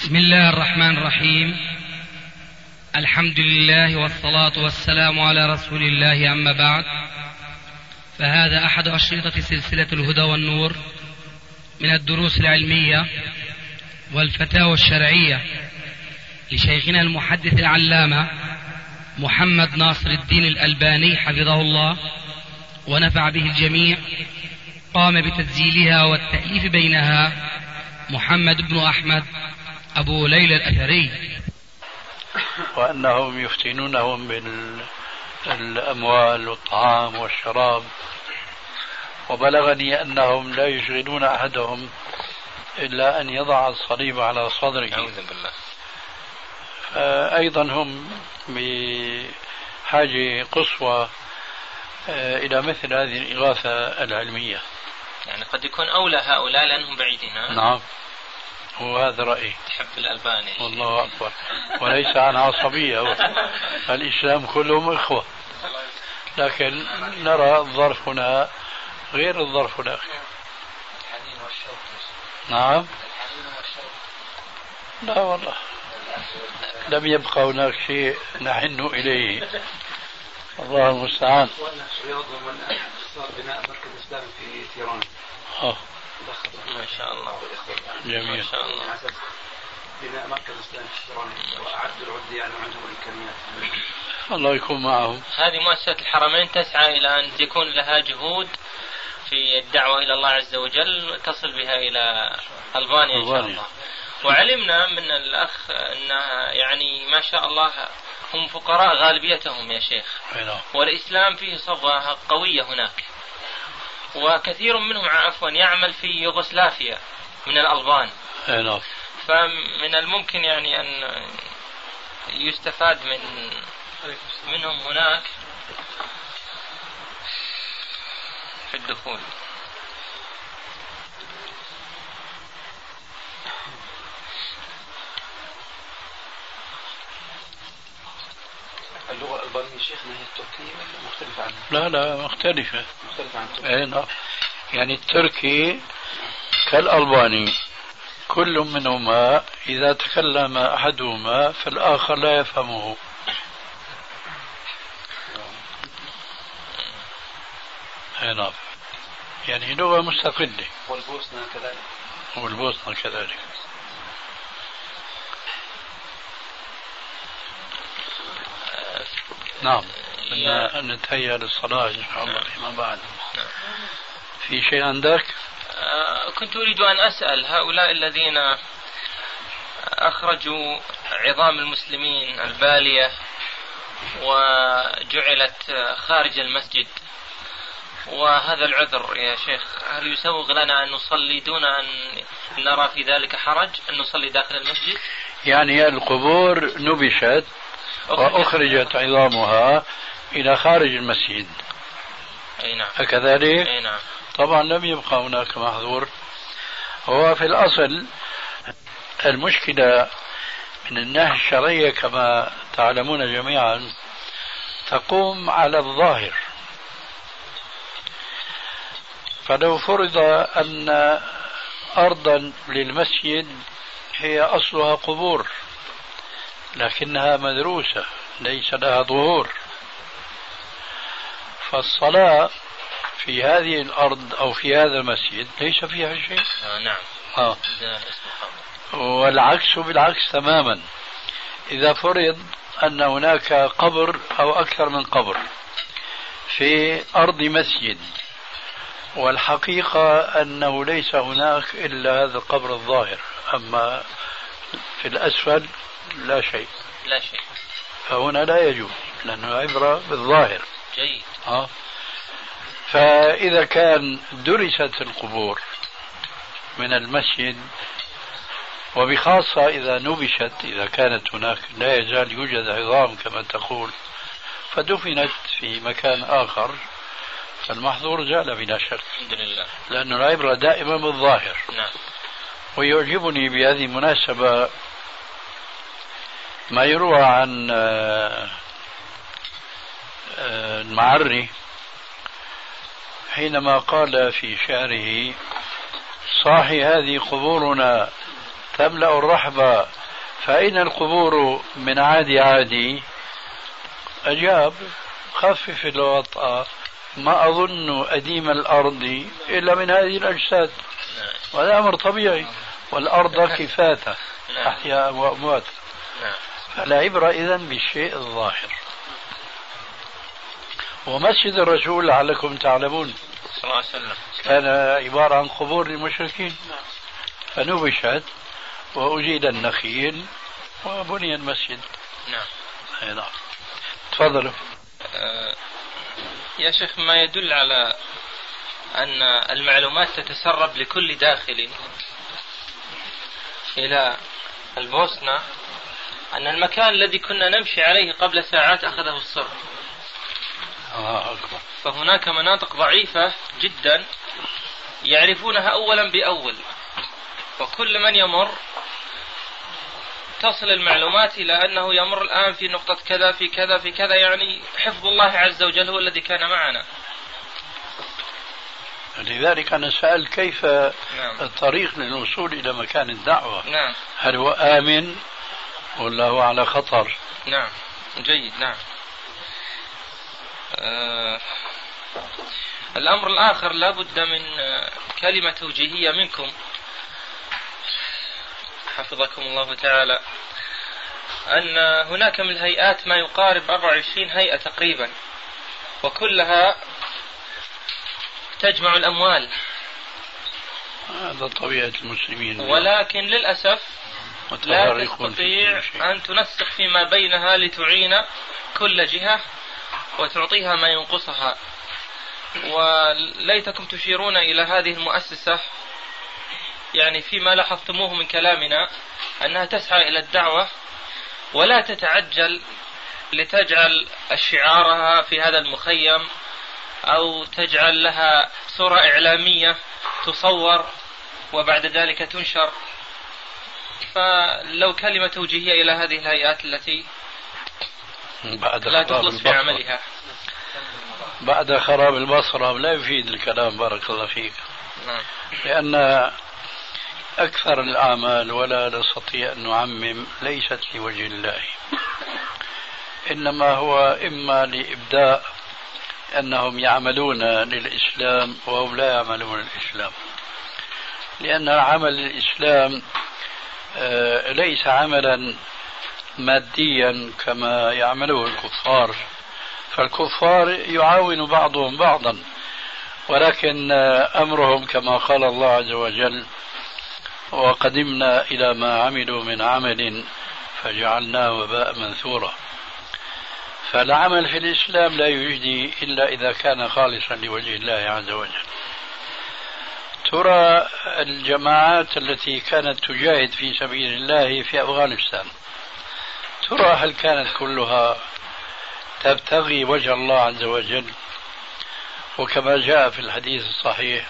بسم الله الرحمن الرحيم. الحمد لله والصلاة والسلام على رسول الله، أما بعد، فهذا أحد أشرطة سلسلة الهدى والنور من الدروس العلمية والفتاوى الشرعية لشيخنا المحدث العلامة محمد ناصر الدين الألباني حفظه الله ونفع به الجميع. قام بتسجيلها والتأليف بينها محمد بن أحمد أبو ليلى الأثري. وأنهم يفتنونهم بالأموال والطعام والشراب، وبلغني أنهم لا يشغلون أحدهم إلا أن يضع الصليب على صدره. أعوذ بالله. أيضا هم بحاجة قصوى إلى مثل هذه الإغاثة العلمية. يعني قد يكون أولى هؤلاء لأنهم بعيدين. نعم، وهذا رأيي. تحب الألباني. والله أكبر. وليس عن عصبية، الإسلام كلهم إخوة، لكن نرى الظرف هنا غير الظرف هناك. نعم. لا والله، لم يبقى هناك شيء نحن إليه، الله المستعان. صار بناء مركز إسلامي في تيران. ما شاء الله. جميل. ما شاء الله. بناء مركز إسلامي في تيران، وأعدوا العدة يعني عندهم الإمكانيات. الله يكون معهم. هذه مؤسسة الحرمين تسعى إلى أن يكون لها جهود في الدعوة إلى الله عز وجل، تصل بها إلى ألبانيا إن شاء الله. وعلمنا من الأخ أنها يعني ما شاء الله هم فقراء غالبيتهم يا شيخ، والإسلام فيه صبغة قوية هناك، وكثير منهم يعمل في يوغوسلافيا من الألبان. فمن الممكن يعني أن يستفاد منهم هناك في الدخول. اللغة الألبانية شيخنا هي التركية ولا مختلفة عنها؟ لا مختلفة. مختلفة عن التركية. نعم. يعني التركي كالألباني، كل منهما إذا تكلم أحدهما فالآخر لا يفهمه. نعم، يعني لغة مستقلة. والبوسنة كذلك. والبوسنة كذلك. نعم. نتهيأ للصلاة إن شاء الله فيما بعد. في شيء عندك؟ كنت أريد أن أسأل هؤلاء الذين أخرجوا عظام المسلمين البالية وجعلت خارج المسجد، وهذا العذر يا شيخ، هل يسوغ لنا أن نصلي دون أن نرى في ذلك حرج أن نصلي داخل المسجد؟ يعني القبور نبشت وأخرجت عظامها إلى خارج المسجد. أي نعم. أكذلك؟ أي نعم. طبعا لم يبقى هناك محظور. هو في الأصل المشكلة من الناحية الشرعية كما تعلمون جميعا تقوم على الظاهر. فلو فرض أن أرضا للمسجد هي أصلها قبور لكنها مدروسة ليس لها ظهور، فالصلاة في هذه الأرض أو في هذا المسجد ليس فيها شيء. نعم. والعكس بالعكس تماما. إذا فرض أن هناك قبر أو أكثر من قبر في أرض مسجد، والحقيقة أنه ليس هناك إلا هذا القبر الظاهر، أما في الأسفل لا شيء، فهنا لا يجوز، لأنه عبرة بالظاهر. جيد. فإذا كان درست القبور من المسجد، وبخاصة إذا نبشت، إذا كانت هناك لا يزال يوجد عظام كما تقول، فدفنت في مكان آخر، فالمحظور زال بلا شك. الحمد لله. لأن العبرة دائما بالظاهر. نعم. ويعجبني بهذه المناسبة ما يروى عن المعري حينما قال في شعره: صاحي هذه قبورنا تملأ الرحب فأين القبور من عادي عادي؟ أجاب: خفف الوطأ، ما أظن أديم الأرض إلا من هذه الأجساد، وهذا أمر طبيعي، والأرض كفاته أحياء وأموات. فلا عبرة إذن بالشيء الظاهر. ومسجد الرسول لعلكم تعلمون صلى الله عليه وسلم كان عبارة عن قبور للمشركين، فنبشت وأزيل النخيل وبني المسجد. نعم. تفضلوا. يا شيخ، ما يدل على أن المعلومات تتسرب لكل داخل إلى البوسنة أن المكان الذي كنا نمشي عليه قبل ساعات أخذه الصرب. أكبر. فهناك مناطق ضعيفة جدا يعرفونها أولا بأول، وكل من يمر تصل المعلومات إلى أنه يمر الآن في نقطة كذا في كذا في كذا، يعني حفظ الله عز وجل هو الذي كان معنا. لذلك أنا سأل كيف الطريق للوصول إلى مكان الدعوة. نعم. هل هو آمن ولا هو على خطر؟ نعم. جيد. نعم. الأمر الآخر لا بد من كلمة توجيهية منكم حفظكم الله تعالى، أن هناك من الهيئات ما يقارب 24 هيئة تقريبا، وكلها تجمع الأموال. هذا طبيعة المسلمين، ولكن للأسف لا تستطيع أن تنسق فيما بينها لتعين كل جهة وتعطيها ما ينقصها. وليتكم تشيرون إلى هذه المؤسسة يعني فيما لاحظتموه من كلامنا أنها تسعى إلى الدعوة ولا تتعجل لتجعل شعارها في هذا المخيم أو تجعل لها صورة إعلامية تصور وبعد ذلك تنشر. فلو كلمة توجيهية إلى هذه الهيئات التي لا تخلص في عملها بعد خراب البصرة لا يفيد الكلام. بارك الله فيك. لأن أكثر الأعمال ولا نستطيع أن نعمم ليست لوجه الله، إنما هو إما لإبداء أنهم يعملون للإسلام وهم لا يعملون للإسلام، لأن عمل الإسلام ليس عملا ماديا كما يعمله الكفار، فالكفار يعاون بعضهم بعضا، ولكن أمرهم كما قال الله عز وجل: وقدمنا إلى ما عملوا من عمل فجعلناه وباء منثورا. فالعمل في الإسلام لا يجدي إلا إذا كان خالصا لوجه الله عز وجل. ترى الجماعات التي كانت تجاهد في سبيل الله في أفغانستان، ترى هل كانت كلها تبتغي وجه الله عز وجل؟ وكما جاء في الحديث الصحيح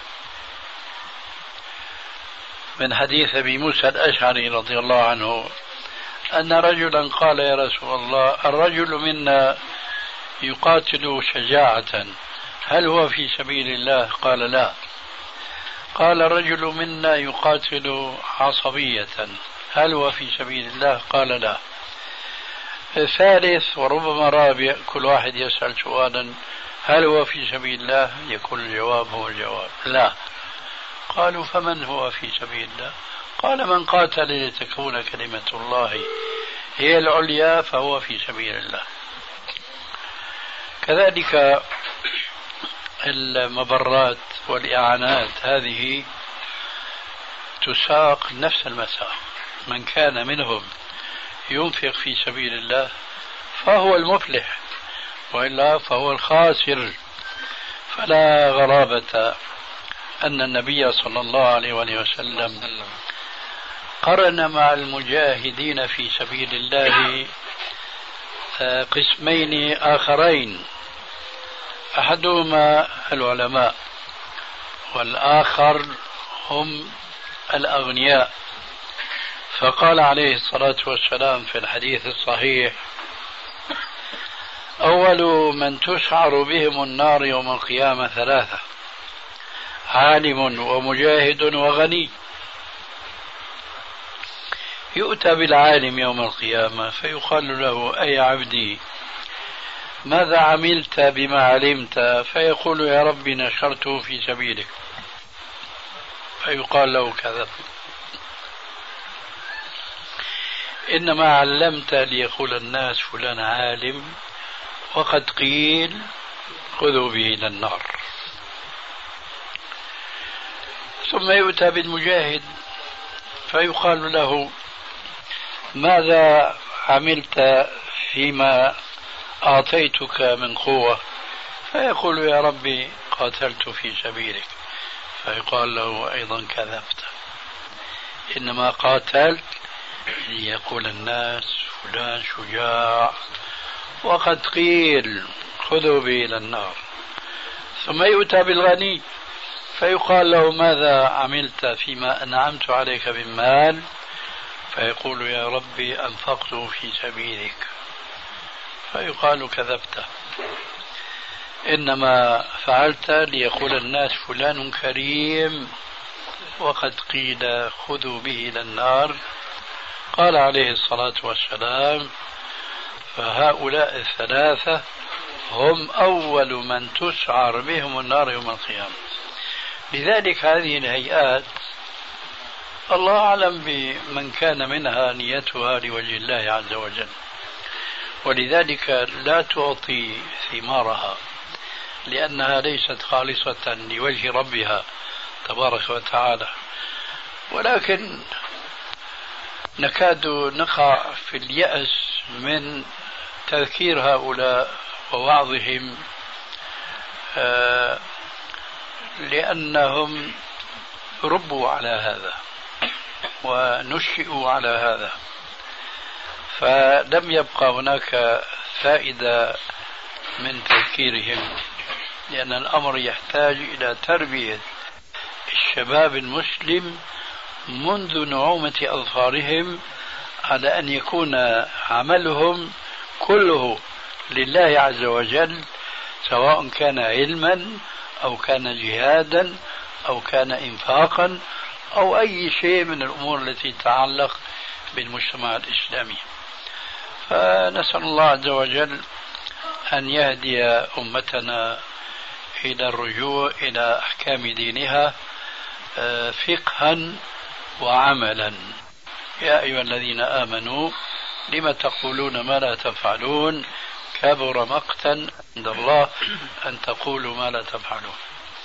من حديث أبي موسى الأشعري رضي الله عنه أن رجلا قال: يا رسول الله، الرجل منا يقاتل شجاعة، هل هو في سبيل الله؟ قال: لا. قال: الرجل منا يقاتل عصبية، هل هو في سبيل الله؟ قال: لا. الثالث وربما رابع كل واحد يسأل سؤالا: هل هو في سبيل الله؟ يكون الجواب هو الجواب: لا. قالوا: فمن هو في سبيل الله؟ قال: من قاتل لتكون كلمة الله هي العليا فهو في سبيل الله. كذلك المبرات والإعانات هذه تساق نفس المساق، من كان منهم ينفق في سبيل الله فهو المفلح، وإلا فهو الخاسر. فلا غرابة أن النبي صلى الله عليه وسلم قرن مع المجاهدين في سبيل الله قسمين آخرين، أحدهما العلماء والآخر هم الأغنياء. فقال عليه الصلاة والسلام في الحديث الصحيح: أول من تسعر بهم النار يوم القيامة ثلاثة: عالم ومجاهد وغني. يؤتى بالعالم يوم القيامة فيقال له: أي عبدي ماذا عملت بما علمت؟ فيقول: يا ربي نشرته في سبيلك. فيقال له: كذب، إنما علمت ليقول الناس فلان عالم، وقد قيل خذوا به إلى النار. ثم يؤتى بالمجاهد فيقال له: ماذا عملت فيما أعطيتك من قوة؟ فيقول: يا ربي قاتلت في سبيلك. فيقال له أيضا: كذبت، إنما قاتلت ليقول الناس فلان شجاع، وقد قيل خذوا به إلى النار. ثم يؤتى بالغني فيقال له: ماذا عملت فيما أنعمت عليك من مال؟ فيقول: يا ربي أنفقته في سبيلك. فيقال: كذبت، إنما فعلت ليقول الناس فلان كريم، وقد قيل خذوا به إلى النار. قال عليه الصلاة والسلام: فهؤلاء الثلاثة هم أول من تسعر بهم النار يوم القيامة. لذلك هذه الهيئات الله أعلم بمن كان منها نيتها لوجه الله عز وجل، ولذلك لا تعطي ثمارها، لأنها ليست خالصة لوجه ربها تبارك وتعالى. ولكن نكاد نقع في اليأس من تذكير هؤلاء ووعظهم، لأنهم ربوا على هذا ونشئوا على هذا، فلم يبقى هناك فائدة من تذكيرهم، لأن الأمر يحتاج إلى تربية الشباب المسلم منذ نعومة أظفارهم على أن يكون عملهم كله لله عز وجل، سواء كان علما أو كان جهادا أو كان إنفاقا أو أي شيء من الأمور التي تتعلق بالمجتمع الإسلامي. فنسأل الله عز وجل أن يهدي أمتنا إلى الرجوع إلى أحكام دينها فقها وعملا. يا أيها الذين آمنوا لم تقولون ما لا تفعلون كبر مقتا عند الله أن تقولوا ما لا تفعلون.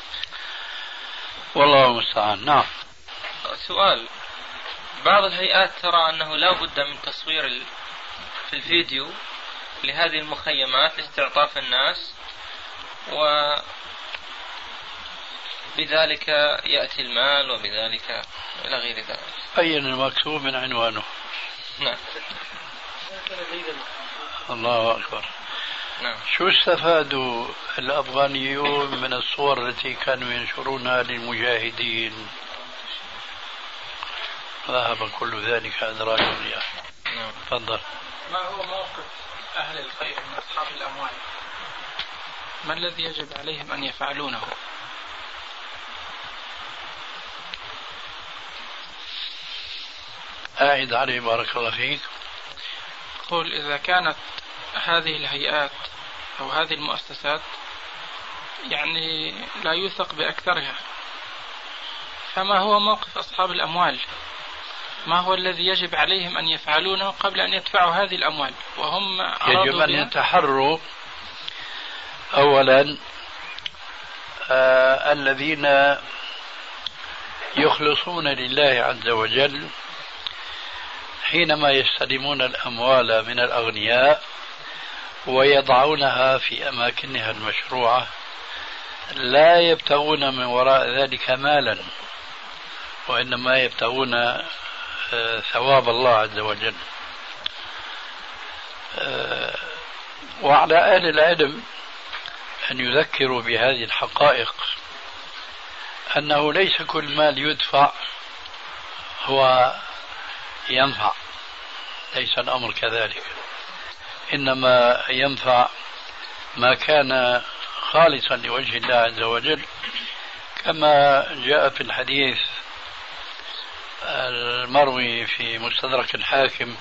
والله المستعان. نعم. سؤال: بعض الهيئات ترى أنه لا بد من تصوير في الفيديو لهذه المخيمات لاستعطاف الناس، وبذلك يأتي المال وبذلك إلى غير ذلك. أين المكتوب من عنوانه؟ نعم. الله أكبر. نعم. شو استفادوا الأفغانيون من الصور التي كانوا ينشرونها للمجاهدين؟ ذهب كل ذلك أدراج الرياح. نعم. تفضل. ما هو موقف أهل الخير من أصحاب الأموال؟ ما الذي يجب عليهم أن يفعلونه؟ أعد عليه بارك الله فيك. قل: إذا كانت هذه الهيئات أو هذه المؤسسات يعني لا يوثق بأكثرها، فما هو موقف أصحاب الأموال؟ ما هو الذي يجب عليهم أن يفعلونه قبل أن يدفعوا هذه الأموال وهم يجب أن يتحروا أولا الذين يخلصون لله عز وجل حينما يستلمون الأموال من الأغنياء ويضعونها في أماكنها المشروعة، لا يبتغون من وراء ذلك مالا، وإنما يبتغون ثواب الله عز وجل. وعلى أهل العلم أن يذكروا بهذه الحقائق، أنه ليس كل مال يدفع هو ينفع، ليس الأمر كذلك، إنما ينفع ما كان خالصا لوجه الله عز وجل، كما جاء في الحديث المروي في مستدرك الحاكم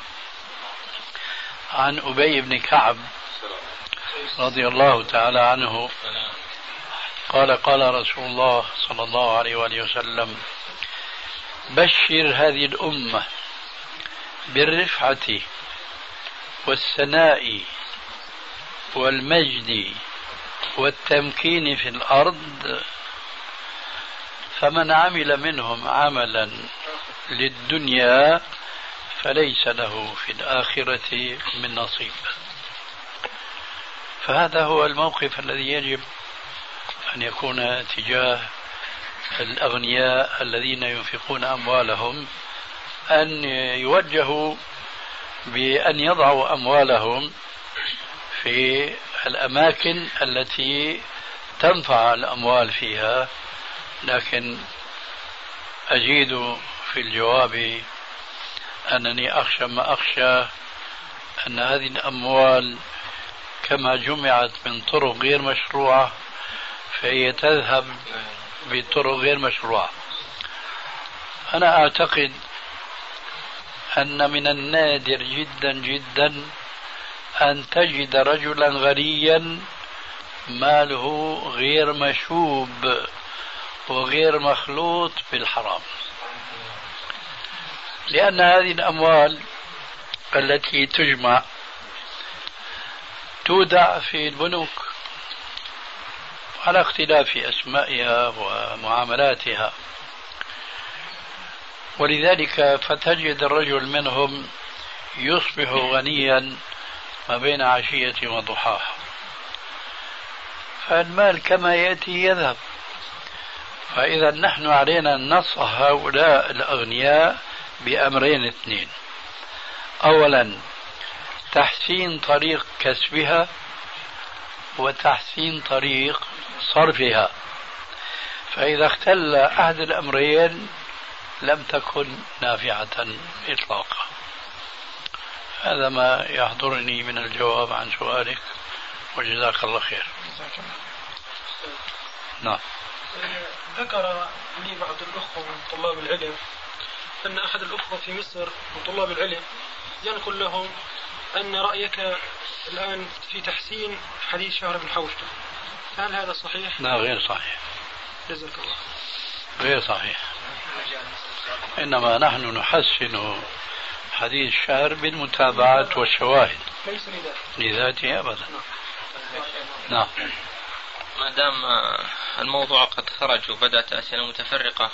عن أبي بن كعب رضي الله تعالى عنه قال قال رسول الله صلى الله عليه وآله وسلم: بشر هذه الأمة بالرفعة والثناء والمجد والتمكين في الأرض، فمن عمل منهم عملا للدنيا فليس له في الآخرة من نصيب. فهذا هو الموقف الذي يجب أن يكون تجاه الأغنياء الذين ينفقون أموالهم، أن يوجهوا بأن يضعوا أموالهم في الأماكن التي تنفع الأموال فيها. لكن أجيد في الجواب أنني أخشى ما أخشى أن هذه الأموال كما جمعت من طرق غير مشروعة فهي تذهب بطرق غير مشروعة. أنا أعتقد أن من النادر جدا جدا أن تجد رجلا غنيا ماله غير مشوب وغير مخلوط بالحرام، لأن هذه الأموال التي تجمع تودع في البنوك على اختلاف أسمائها ومعاملاتها، ولذلك فتجد الرجل منهم يصبح غنيا ما بين عشية وضحاها، فالمال كما يأتي يذهب. فإذا نحن علينا أن ننصح هؤلاء الأغنياء بأمرين اثنين: أولا تحسين طريق كسبها، وتحسين طريق صرفها. فإذا اختل أحد الأمرين لم تكن نافعة إطلاقا. هذا ما يحضرني من الجواب عن سؤالك، وجزاك الله خير. نعم. ذكر لي بعض الأخوة من طلاب العلم أن أحد الأخوة في مصر من طلاب العلم ينقل لهم أن رأيك الآن في تحسين حديث شهر بن حوشب، فهل هذا صحيح؟ لا، غير صحيح. جزاك الله. غير صحيح. إنما نحن نحسن حديث الشهر بالمتابعات والشواهد، ليس لذاته أبدا. نعم. ما دام الموضوع قد خرج وبدأت أسئلة متفرقة،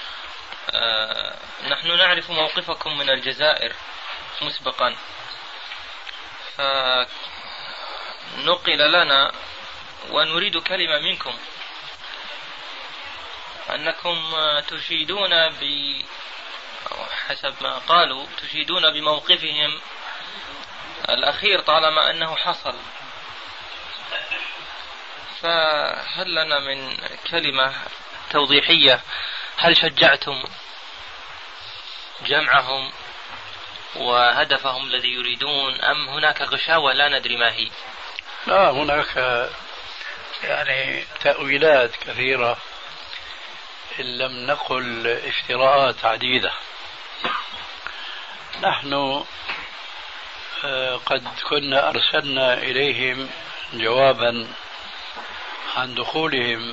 نحن نعرف موقفكم من الجزائر مسبقا، فنقل لنا ونريد كلمة منكم أنكم تشيدون حسب ما قالوا تشيدون بموقفهم الأخير طالما أنه حصل، فهل لنا من كلمة توضيحية؟ هل شجعتم جمعهم وهدفهم الذي يريدون، أم هناك غشاوة لا ندري ما هي؟ لا، هناك يعني تأويلات كثيرة، إن لم نقل افتراءات عديدة. نحن قد كنا أرسلنا إليهم جوابا عن دخولهم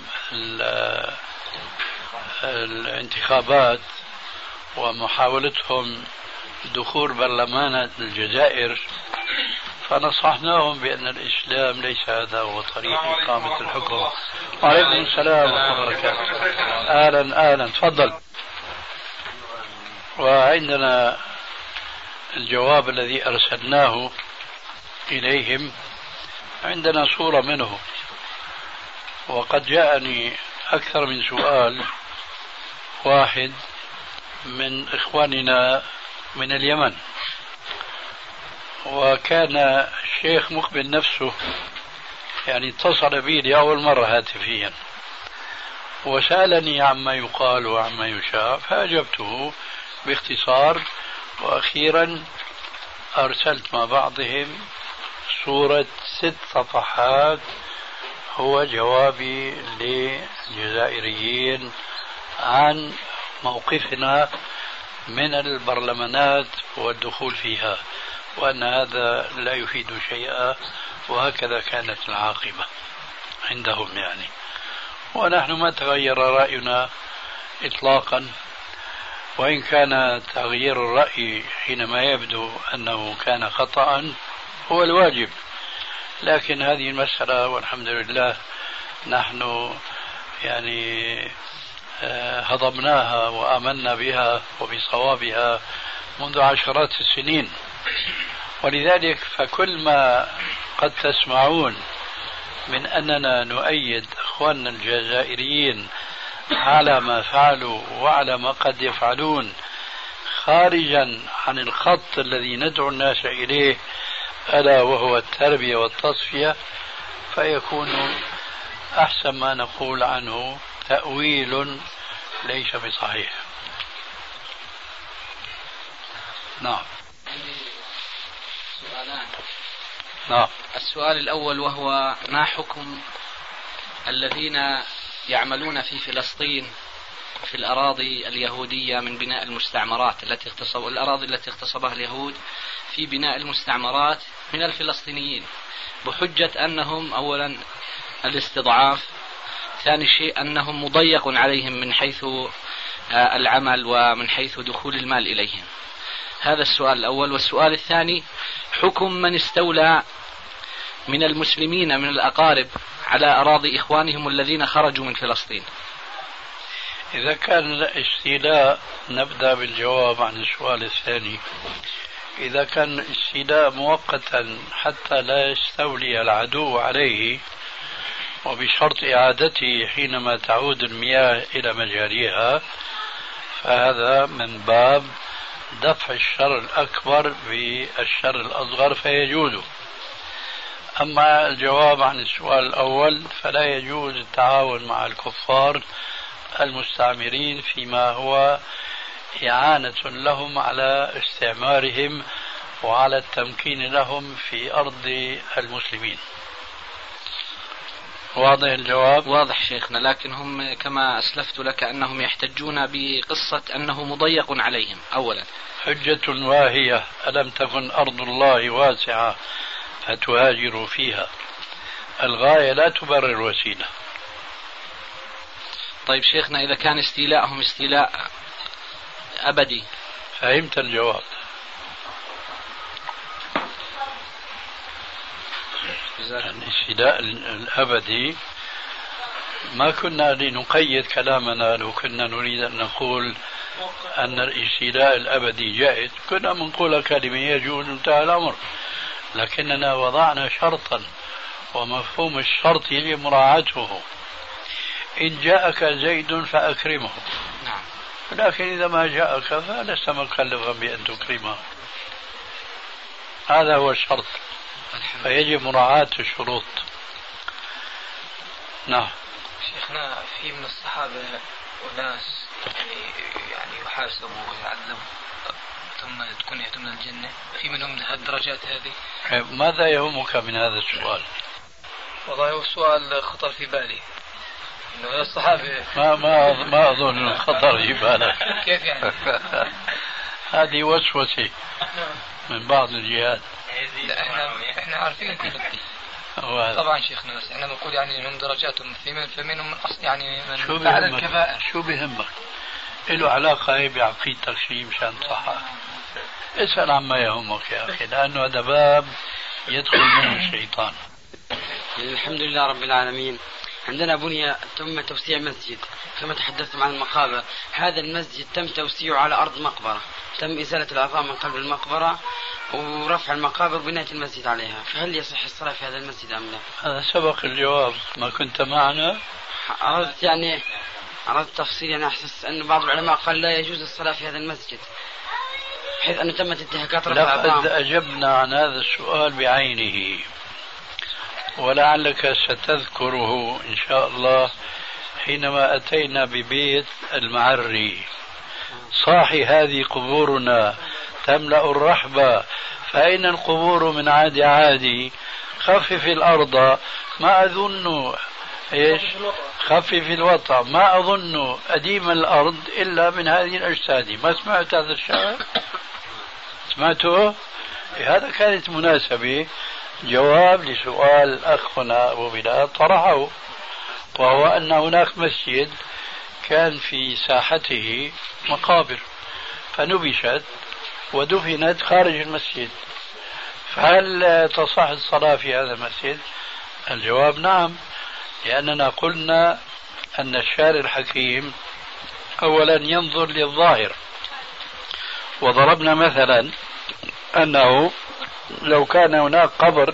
الانتخابات ومحاولتهم دخول برلمان الجزائر، فنصحناهم بأن الإسلام ليس هذا هو طريق إقامة الحكم. وعليكم السلام ورحمة الله وبركاته. أهلا أهلا، تفضل. وعندنا الجواب الذي أرسلناه إليهم، عندنا صورة منه، وقد جاءني أكثر من سؤال. واحد من إخواننا من اليمن، وكان الشيخ مقبل نفسه يعني اتصل بي لأول مرة هاتفيا وسألني عما يقال وعما يشاء، فأجبته باختصار، وأخيرا أرسلت مع بعضهم صورة 6 صفحات هو جوابي للجزائريين عن موقفنا من البرلمانات والدخول فيها، وأن هذا لا يفيد شيئا، وهكذا كانت العاقبة عندهم يعني. ونحن ما تغير رأينا إطلاقا، وإن كان تغيير الرأي حينما يبدو أنه كان خطأ هو الواجب، لكن هذه المسألة والحمد لله نحن يعني هضمناها وآمنا بها وبصوابها منذ عشرات السنين. ولذلك فكل ما قد تسمعون من أننا نؤيد أخواننا الجزائريين على ما فعلوا وعلى ما قد يفعلون خارجا عن الخط الذي ندعو الناس إليه، ألا وهو التربية والتصفية، فيكون أحسن ما نقول عنه تأويل ليس بصحيح. نعم. سؤالان. نعم. السؤال الأول وهو ما حكم الذين يعملون في فلسطين في الأراضي اليهودية من بناء المستعمرات الأراضي التي اغتصبها اليهود في بناء المستعمرات من الفلسطينيين، بحجة أنهم أولا الاستضعاف، ثاني شيء أنهم مضيق عليهم من حيث العمل ومن حيث دخول المال إليهم. هذا السؤال الأول. والسؤال الثاني حكم من استولى من المسلمين من الأقارب على أراضي إخوانهم الذين خرجوا من فلسطين. إذا كان الاستيلاء، نبدأ بالجواب عن السؤال الثاني. إذا كان الاستيلاء مؤقتا حتى لا يستولي العدو عليه وبشرط إعادته حينما تعود المياه إلى مجاريها، فهذا من باب دفع الشر الأكبر بالشر الأصغر فيجوز. أما الجواب عن السؤال الأول فلا يجوز التعاون مع الكفار المستعمرين فيما هو إعانة لهم على استعمارهم وعلى التمكين لهم في أرض المسلمين. واضح الجواب؟ واضح شيخنا، لكن هم كما أسلفت لك أنهم يحتجون بقصة أنه مضيق عليهم. أولا حجة واهية، ألم تكن أرض الله واسعة فتهاجروا فيها، الغاية لا تبرر الوسيلة. طيب شيخنا، إذا كان استيلاءهم استيلاء أبدي؟ فهمت الجواب. الاستيلاء الأبدي ما كنا لنقيد كلامنا، لو كنا نريد أن نقول أن الاستيلاء الأبدي جائز كنا منقول كلمة يجوز انتهى الأمر، لكننا وضعنا شرطا ومفهوم الشرط يجب مراعاته. إن جاءك زيد فأكرمه، لكن إذا ما جاءك فلست مكلفا بأن تكرمه، هذا هو الشرط، فيجب مراعاة الشروط. نعم. شيخنا، في من الصحابة وناس يعني يحاسبوا ويعذبوا ثم تكون يهدون الجنة، في منهم الدرجات هذه. ماذا يهمك من هذا السؤال؟ والله هو السؤال خطر في بالي، إنه الصحابة ما أظن خطر في بالك. كيف يعني؟ هذه وسوسة من بعض الجهات. لا احنا عارفين طبعا شيخنا، بس احنا بنقول يعني انهم درجاتهم فمنهم من يعني من فعل الكفاءة. شو بهمك؟ له علاقة بعقيدتك شيء مشان صحة؟ اسأل عما يهمك يا أخي، لأنه هذا باب يدخل منه الشيطان. الحمد لله رب العالمين. عندنا بني تم توسيع مسجد كما تحدثتم عن المقابر. هذا المسجد تم توسيعه على أرض مقبرة، تم إزالة العظام من قلب المقبرة ورفع المقابر وبناء المسجد عليها، فهل يصح الصلاة في هذا المسجد أم لا؟ هذا سبق الجواب، ما كنت معنا. أردت تفصيل، يعني أحسس أن بعض العلماء قال لا يجوز الصلاة في هذا المسجد حيث أنه تمت انتهاكات رفع العظام. لقد أجبنا عن هذا السؤال بعينه، ولعلك ستذكره إن شاء الله حينما أتينا ببيت المعري. صاحي هذه قبورنا تملأ الرحبة، فأين القبور من عادي؟ خفف الأرض. ما أظن ايش؟ خفف الوطأ. ما أظن أديم الأرض إلا من هذه الأجساد. ما سمعت هذا الشعر؟ سمعته؟ هذا كانت مناسبة جواب لسؤال الأخ هنا أبو بلال طرحه، وهو أن هناك مسجد كان في ساحته مقابر فنبشت ودفنت خارج المسجد، فهل تصح الصلاة في هذا المسجد؟ الجواب نعم، لأننا قلنا أن الشارع الحكيم أولا ينظر للظاهر، وضربنا مثلا أنه لو كان هناك قبر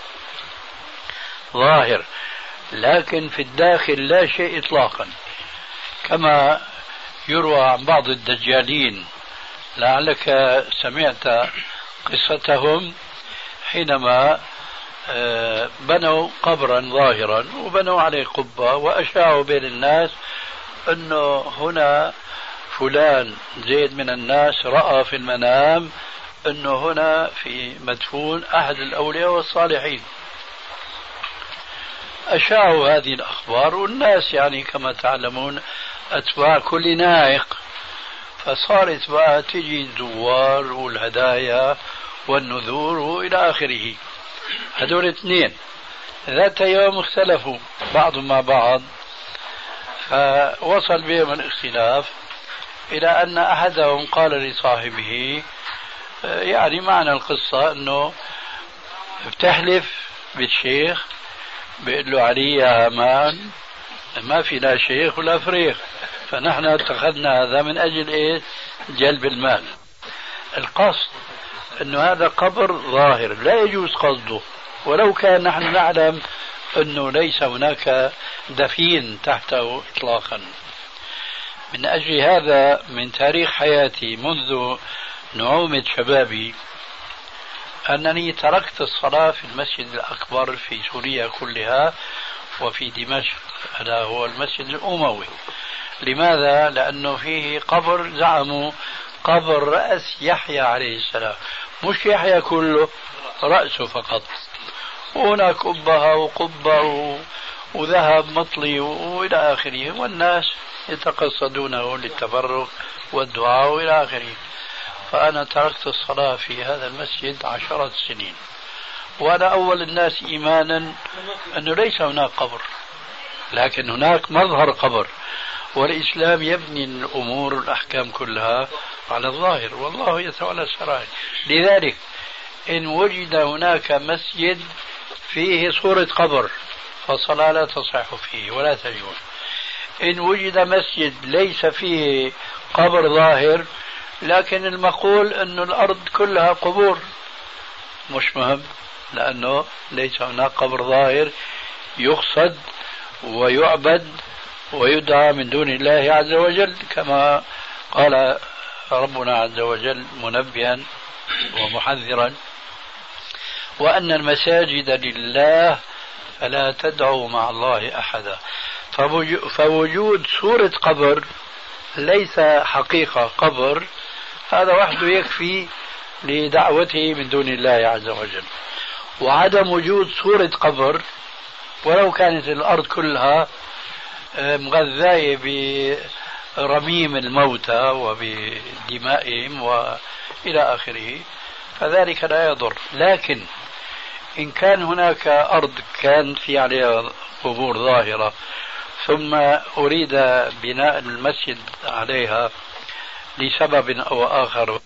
ظاهر لكن في الداخل لا شيء إطلاقا، كما يروى عن بعض الدجالين، لعلك سمعت قصتهم حينما بنوا قبرا ظاهرا وبنوا عليه قبة وأشاعوا بين الناس أنه هنا فلان زيد من الناس رأى في المنام أنه هنا في مدفون أحد الأولياء والصالحين. أشاعوا هذه الأخبار، والناس يعني كما تعلمون أتباع كل نائق، فصارت بقى تجي الزوار والهدايا والنذور وإلى آخره. هذول اثنين ذات يوم اختلفوا بعضهم مع بعض، فوصل بهم الاختلاف إلى أن أحدهم قال لصاحبه، يعني معنى القصة أنه بتحلف بالشيخ بيقول له علي يا أمان ما في لا شيخ ولا فريخ، فنحن اتخذنا هذا من أجل إيه؟ جلب المال. القصد أنه هذا قبر ظاهر لا يجوز قصده، ولو كان نحن نعلم أنه ليس هناك دفين تحته إطلاقا. من أجل هذا من تاريخ حياتي منذ نعومة شبابي أنني تركت الصلاة في المسجد الأكبر في سوريا كلها وفي دمشق، هذا هو المسجد الأموي. لماذا؟ لأنه فيه قبر زعموا قبر رأس يحيى عليه السلام، مش يحيى كله، رأسه فقط، وهناك أبها وقبة وذهب مطلي وإلى آخره، والناس يتقصدونه للتبرك والدعاء وإلى آخره. فأنا تركت الصلاة في هذا المسجد 10 سنين، وأنا أول الناس إيمانا أنه ليس هناك قبر، لكن هناك مظهر قبر، والإسلام يبني الأمور والأحكام كلها على الظاهر، والله يتولى السرائر. لذلك إن وجد هناك مسجد فيه صورة قبر فالصلاة لا تصح فيه ولا تجوز. إن وجد مسجد ليس فيه قبر ظاهر لكن المقول أن الأرض كلها قبور، مش مهم، لأنه ليس هناك قبر ظاهر يقصد ويعبد ويدعى من دون الله عز وجل، كما قال ربنا عز وجل منبها ومحذرا: وأن المساجد لله فلا تدعوا مع الله أحدا. فوجود صورة قبر ليس حقيقة قبر، هذا وحده يكفي لدعوته من دون الله عز وجل. وعدم وجود صورة قبر ولو كانت الأرض كلها مغذاية برميم الموتى وبدمائهم وإلى آخره فذلك لا يضر. لكن إن كان هناك أرض كان في عليها قبور ظاهرة ثم أريد بناء المسجد عليها لسبب أو آخر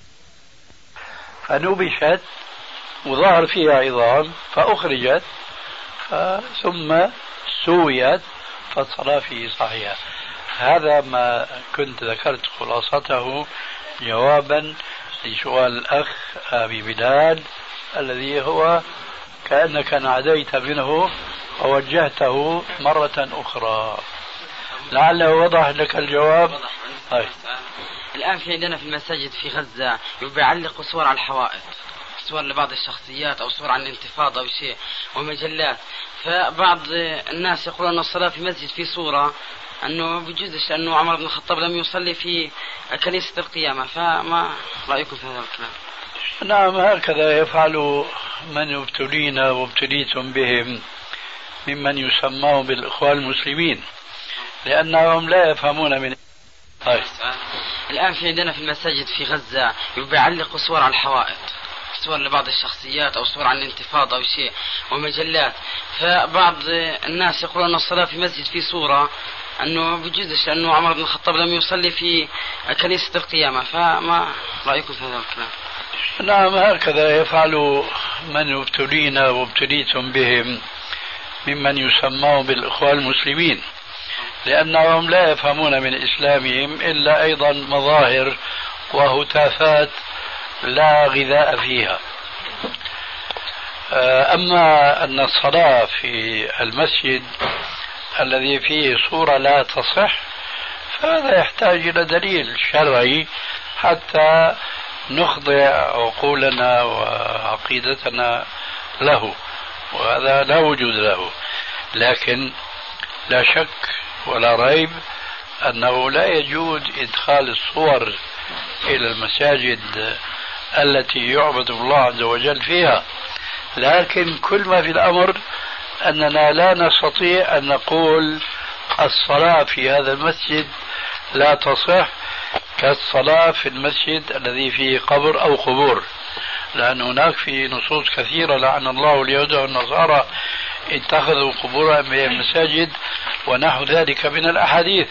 فنبشت وظهر فيها عظام فأخرجت ثم سويت فالصلاة فيه صحيحة. هذا ما كنت ذكرت خلاصته جوابا لسؤال الأخ أبي بلال الذي هو كأنك ناديت منه ووجهته مرة أخرى، لعله وضح لك الجواب. الآن في عندنا في المساجد في غزة يعلقوا صور على الحوائط، صور لبعض الشخصيات أو صور عن الانتفاضة أو شيء ومجلات، فبعض الناس يقولون أن الصلاة في مسجد في صورة أنه بجوزش لأنه عمر بن الخطاب لم يصلي في كنيسة القيامة، فما رأيكم في هذا الكلام؟ نعم، هكذا يفعل من يبتلين وابتليتم بهم ممن يسمون بالإخوان المسلمين، لأنهم لا يفهمون من طيب. الآن في عندنا في المساجد في غزة يعلقوا صور على الحوائط، صور لبعض الشخصيات أو صور عن الانتفاضة أو شيء ومجلات، فبعض الناس يقولون أن الصلاة في مسجد في صورة أنه بجوزش لأنه عمر بن الخطاب لم يصلي في كنيسة القيامة، فما رأيكم في هذا الكلام؟ نعم، هكذا يفعل من يبتلين وابتليتم بهم ممن يسمون بالإخوان المسلمين، لأنهم لا يفهمون من إسلامهم إلا أيضا مظاهر وهتافات لا غذاء فيها. أما أن الصلاة في المسجد الذي فيه صورة لا تصح فهذا يحتاج إلى دليل شرعي حتى نخضع عقولنا وعقيدتنا له، وهذا لا وجود له. لكن لا شك ولا ريب أنه لا يجوز إدخال الصور إلى المساجد التي يعبد الله عز وجل فيها، لكن كل ما في الأمر أننا لا نستطيع أن نقول الصلاة في هذا المسجد لا تصح كالصلاة في المسجد الذي فيه قبر أو قبور، لأن هناك في نصوص كثيرة لعن الله اليهود والنصارى اتخذوا قبور أنبياء المساجد ونحو ذلك من الأحاديث.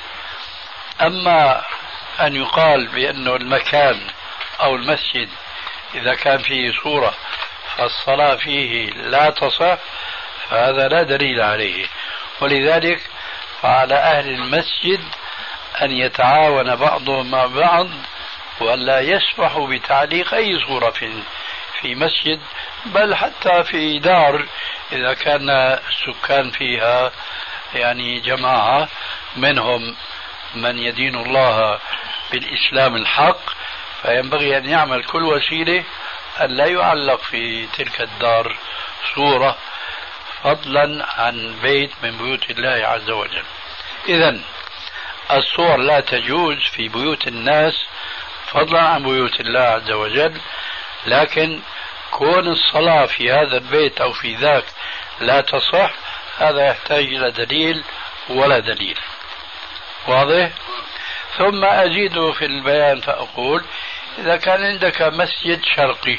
أما أن يقال بأن المكان أو المسجد إذا كان فيه صورة فالصلاة فيه لا تصح فهذا لا دليل عليه، ولذلك فعلى أهل المسجد أن يتعاون بعضهم مع بعض ولا يسمحوا بتعليق أي صورة في مسجد، بل حتى في دار إذا كان السكان فيها يعني جماعة منهم من يدين الله بالإسلام الحق، فينبغي أن يعمل كل وسيلة أن لا يعلق في تلك الدار صورة فضلا عن بيت من بيوت الله عز وجل. إذن الصور لا تجوز في بيوت الناس فضلا عن بيوت الله عز وجل، لكن كون الصلاة في هذا البيت أو في ذاك لا تصح هذا يحتاج إلى دليل ولا دليل. واضح؟ ثم أزيد في البيان فأقول إذا كان عندك مسجد شرقي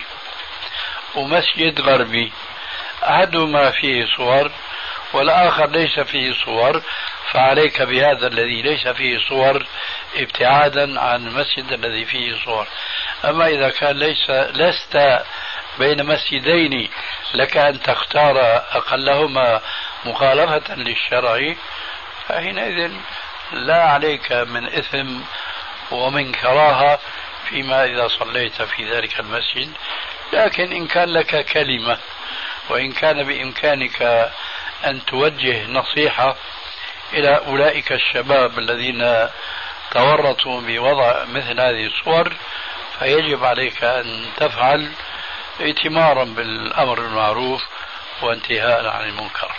ومسجد غربي أحدهما فيه صور والآخر ليس فيه صور، فعليك بهذا الذي ليس فيه صور ابتعادا عن المسجد الذي فيه صور. أما إذا كان لست بين مسجدين لك أن تختار أقلهما مخالفة للشرع فحينئذ لا عليك من إثم ومن كراهة فيما إذا صليت في ذلك المسجد. لكن إن كان لك كلمة وإن كان بإمكانك أن توجه نصيحة إلى أولئك الشباب الذين تورطوا بوضع مثل هذه الصور فيجب عليك أن تفعل ائتمارا بالأمر المعروف وانتهاء عن المنكر.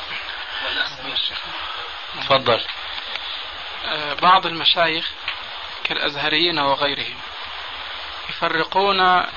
تفضل. بعض المشايخ كالأزهريين وغيرهم يفرقون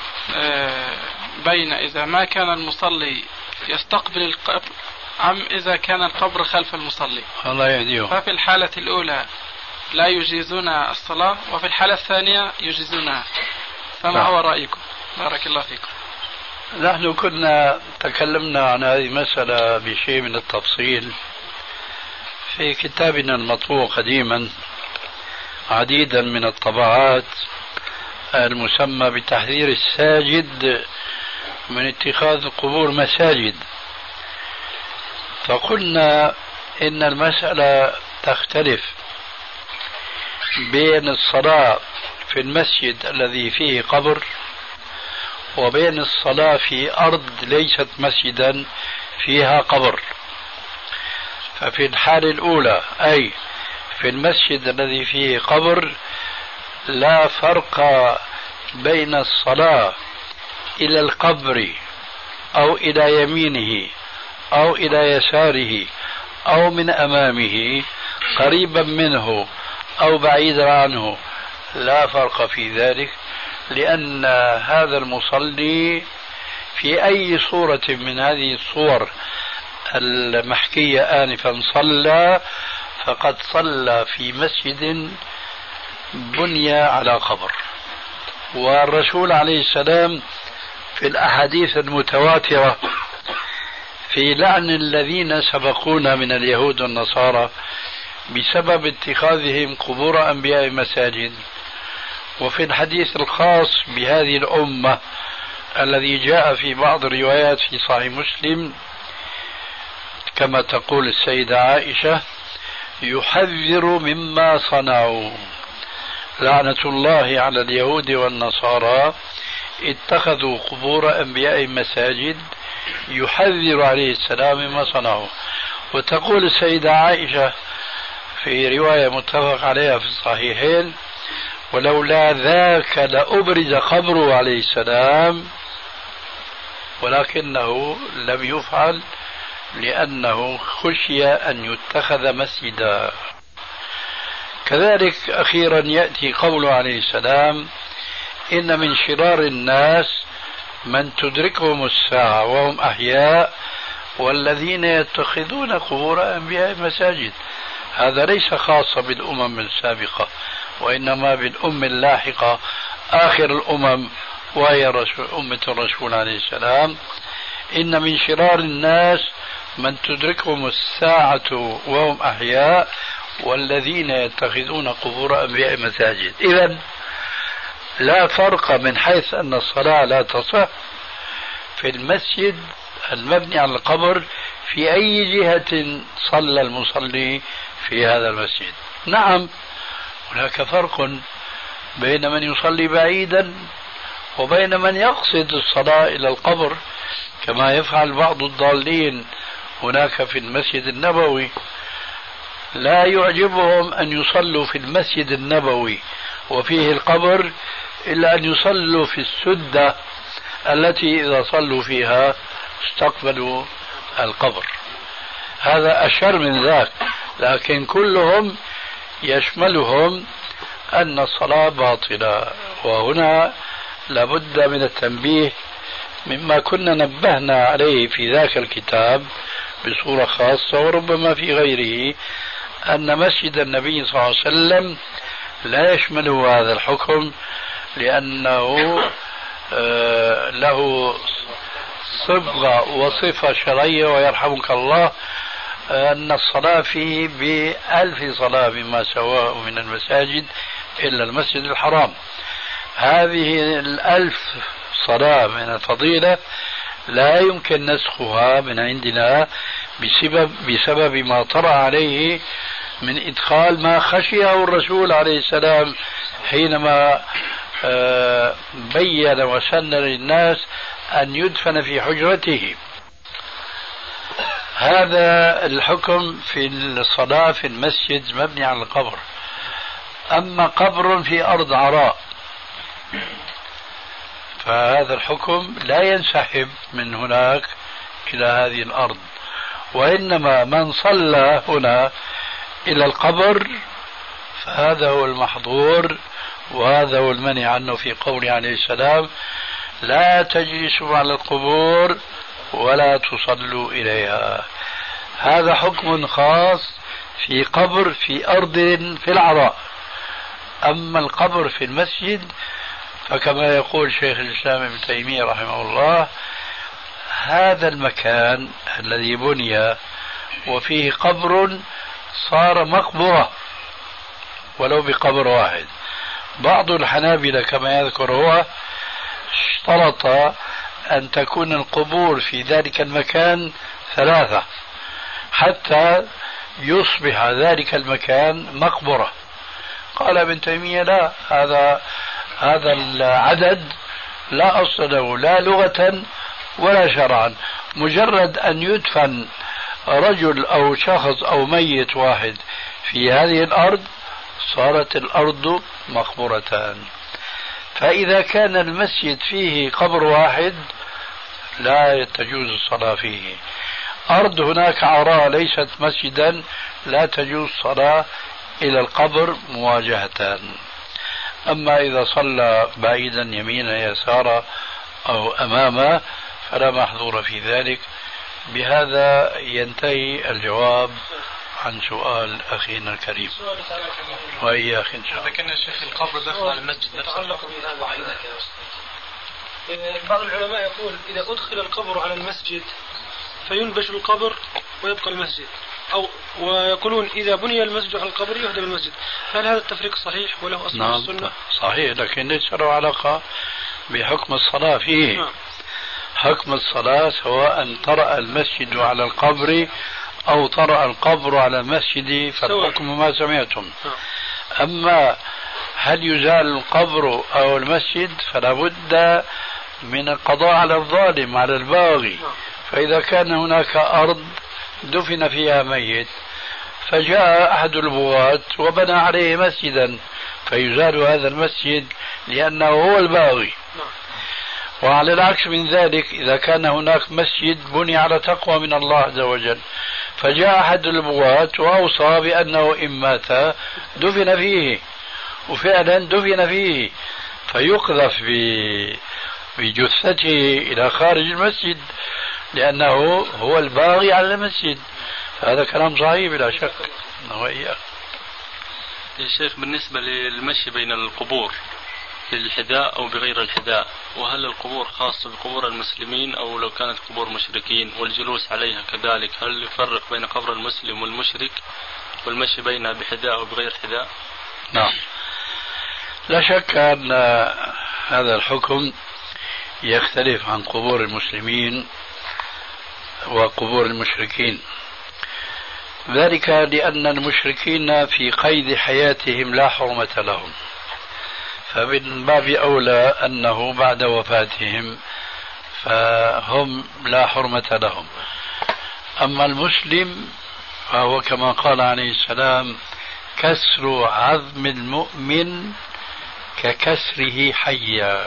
بين إذا ما كان المصلي يستقبل القبر أم إذا كان القبر خلف المصلي. الله يهديهم. ففي الحالة الأولى لا يجيزون الصلاة وفي الحالة الثانية يجيزونها، فما هو رأيكم؟ بارك الله فيكم. نحن كنا تكلمنا عن هذه المسألة بشيء من التفصيل في كتابنا المطبوع قديما عديدا من الطبعات المسمى بتحذير الساجد من اتخاذ القبور مساجد. فقلنا إن المسألة تختلف بين الصلاة في المسجد الذي فيه قبر وبين الصلاة في أرض ليست مسجدا فيها قبر. ففي الحالة الأولى أي في المسجد الذي فيه قبر لا فرق بين الصلاة إلى القبر أو إلى يمينه أو إلى يساره أو من أمامه قريبا منه أو بعيدا عنه، لا فرق في ذلك، لأن هذا المصلي في أي صورة من هذه الصور المحكية آنفا صلى فقد صلى في مسجد بني على قبر. والرسول عليه السلام في الأحاديث المتواترة في لعن الذين سبقونا من اليهود والنصارى بسبب اتخاذهم قبور أنبياء مساجد، وفي الحديث الخاص بهذه الأمة الذي جاء في بعض الروايات في صحيح مسلم كما تقول السيدة عائشة: يحذر مما صنعوا، لعنة الله على اليهود والنصارى اتخذوا قبور أنبياء مساجد، يحذر عليه السلام مما صنعوا. وتقول السيدة عائشة في رواية متفق عليها في الصحيحين: ولولا ذاك لأبرز قبره عليه السلام، ولكنه لم يفعل لأنه خشي أن يتخذ مسجدا. كذلك أخيرا يأتي قوله عليه السلام: إن من شرار الناس من تدركهم الساعة وهم أحياء والذين يتخذون قبور أنبياء مساجد. هذا ليس خاصا بالأمم السابقة، وإنما بالأمة اللاحقة آخر الأمم وهي أمة الرسول عليه السلام. إن من شرار الناس من تدركهم الساعة وهم أحياء والذين يتخذون قبور أنبياء مساجد. إذن لا فرق من حيث أن الصلاة لا تصح في المسجد المبني على القبر في أي جهة صلى المصلي في هذا المسجد. نعم، هناك فرق بين من يصلي بعيدا وبين من يقصد الصلاة إلى القبر كما يفعل بعض الضالين هناك في المسجد النبوي. لا يعجبهم أن يصلوا في المسجد النبوي وفيه القبر إلا أن يصلوا في السدة التي إذا صلوا فيها استقبلوا القبر. هذا أشر من ذاك، لكن كلهم يشملهم أن الصلاة باطلة. وهنا لابد من التنبيه مما كنا نبهنا عليه في ذاك الكتاب بصورة خاصة وربما في غيره، أن مسجد النبي صلى الله عليه وسلم لا يشمله هذا الحكم، لأنه له صبغة وصفة شرعية ويرحمك الله أن الصلاة فيه ب1000 صلاة مما سواه من المساجد إلا المسجد الحرام. هذه 1000 صلاة من الفضيلة لا يمكن نسخها من عندنا بسبب ما طرأ عليه من إدخال ما خشيه الرسول عليه السلام حينما بين وسن للناس أن يدفن في حجرته. هذا الحكم في الصلاة في المسجد مبني على القبر. أما قبر في أرض عراء فهذا الحكم لا ينسحب من هناك إلى هذه الأرض، وإنما من صلى هنا إلى القبر فهذا هو المحظور، وهذا هو المنع عنه في قوله عليه السلام: لا تجلسوا على القبور ولا تصلوا إليها. هذا حكم خاص في قبر في أرض في العراء. أما القبر في المسجد فكما يقول شيخ الإسلام ابن تيمية رحمه الله: هذا المكان الذي بني وفيه قبر صار مقبرة ولو بقبر واحد. بعض الحنابلة كما يذكر هو اشترط أن تكون القبور في ذلك المكان 3 حتى يصبح ذلك المكان مقبرة. قال ابن تيمية: لا، هذا العدد لا أصل له لا لغة ولا شرعا. مجرد أن يدفن رجل أو شخص أو ميت واحد في هذه الأرض صارت الأرض مقبرتان. فإذا كان المسجد فيه قبر واحد لا تجوز الصلاة فيه. أرض هناك عراء ليست مسجدا لا تجوز الصلاة إلى القبر مواجهة. أما إذا صلى بعيدا يمينا يسارا أو أمامه فلا محظور في ذلك، بهذا ينتهي الجواب عن سؤال أخينا الكريم وإياك إن شاء الله. كان الشيخ القبر داخل على المسجد نفسه. بعض العلماء يقول إذا أدخل القبر على المسجد فينبش القبر ويبقى المسجد، أو ويقولون إذا بني المسجد على القبر يهدم المسجد. هل هذا التفريق صحيح وله أصل نعم السنة؟ صحيح، لكن ليس له علاقة بحكم الصلاة فيه. نعم. حكم الصلاة سواء طرأ المسجد على القبر أو طرأ القبر على المسجد فالحكم ما سمعتم. أما هل يزال القبر أو المسجد فلا بد من القضاء على الظالم على الباغي. فإذا كان هناك أرض دفن فيها ميت فجاء أحد البغاة وبنى عليه مسجدا فيزال هذا المسجد لأنه هو الباغي. وعلى العكس من ذلك إذا كان هناك مسجد بني على تقوى من الله عز وجل فجاء أحد البغاة وأوصى بأنه إن مات دفن فيه، وفعلا دفن فيه، فيقذف بجثته إلى خارج المسجد لأنه هو الباغي على المسجد. هذا كلام صحيح بلا شك. وإياه يا شيخ بالنسبة للمشي بين القبور بالحذاء أو بغير الحذاء، وهل القبور خاصة بقبور المسلمين أو لو كانت قبور مشركين والجلوس عليها كذلك، هل يفرق بين قبر المسلم والمشرك والمشي بينها بحذاء أو بغير حذاء؟ نعم، لا شك أن هذا الحكم يختلف عن قبور المسلمين وقبور المشركين، ذلك لأن المشركين في قيد حياتهم لا حرمة لهم، فمن باب أولى أنه بعد وفاتهم فهم لا حرمة لهم. أما المسلم فهو كما قال عليه السلام كسر عظم المؤمن ككسره حيا.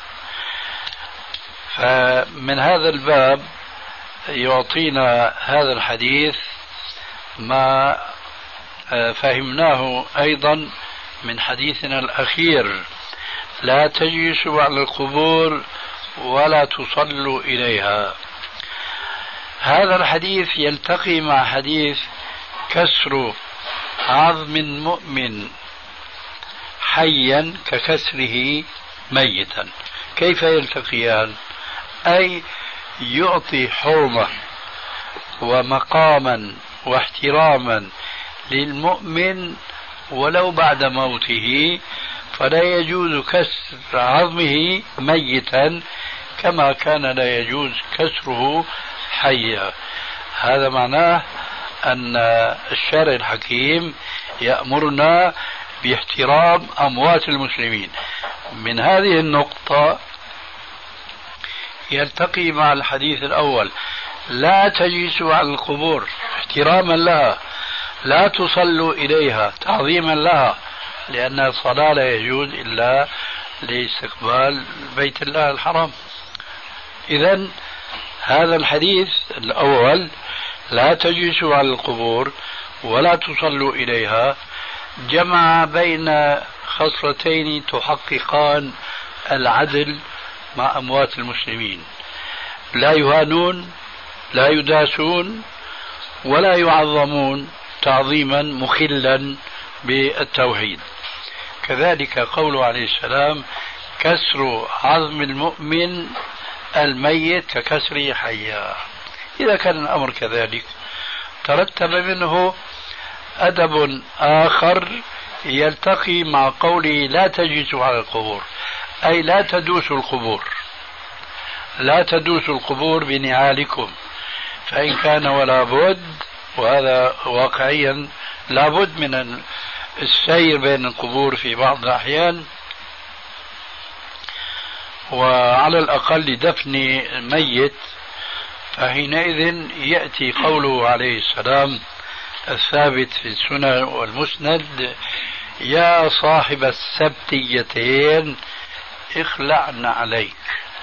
فمن هذا الباب يعطينا هذا الحديث ما فهمناه أيضا من حديثنا الأخير: لا تجلسوا على القبور ولا تصلوا إليها. هذا الحديث يلتقي مع حديث كسر عظم المؤمن حيا ككسره ميتا. كيف يلتقيان؟ أي يعطي حرمة ومقاما واحتراما للمؤمن ولو بعد موته، فلا يجوز كسر عظمه ميتا كما كان لا يجوز كسره حيا. هذا معناه أن الشرع الحكيم يأمرنا باحترام أموات المسلمين. من هذه النقطة يلتقي مع الحديث الأول: لا تجلسوا على القبور احتراما لها، لا تصلوا إليها تعظيما لها، لأن الصلاة لا يجوز إلا لاستقبال بيت الله الحرام. إذن هذا الحديث الأول: لا تجلسوا على القبور ولا تصلوا إليها، جمع بين خصلتين تحققان العدل مع أموات المسلمين: لا يهانون، لا يداسون، ولا يعظمون تعظيما مخلا بالتوحيد. كذلك قوله عليه السلام: كسر عظم المؤمن الميت ككسره حيا. إذا كان الأمر كذلك ترتب منه أدب آخر يلتقي مع قوله: لا تجلسوا على القبور، أي لا تدوسوا القبور، لا تدوسوا القبور بنعالكم، فإن كان ولا بد، وهذا واقعيا لا بد من السير بين القبور في بعض الأحيان، وعلى الأقل دفن ميت، فحينئذ يأتي قوله عليه السلام الثابت في السنن والمسند: يا صاحب السبتيتين اخلعن عليك.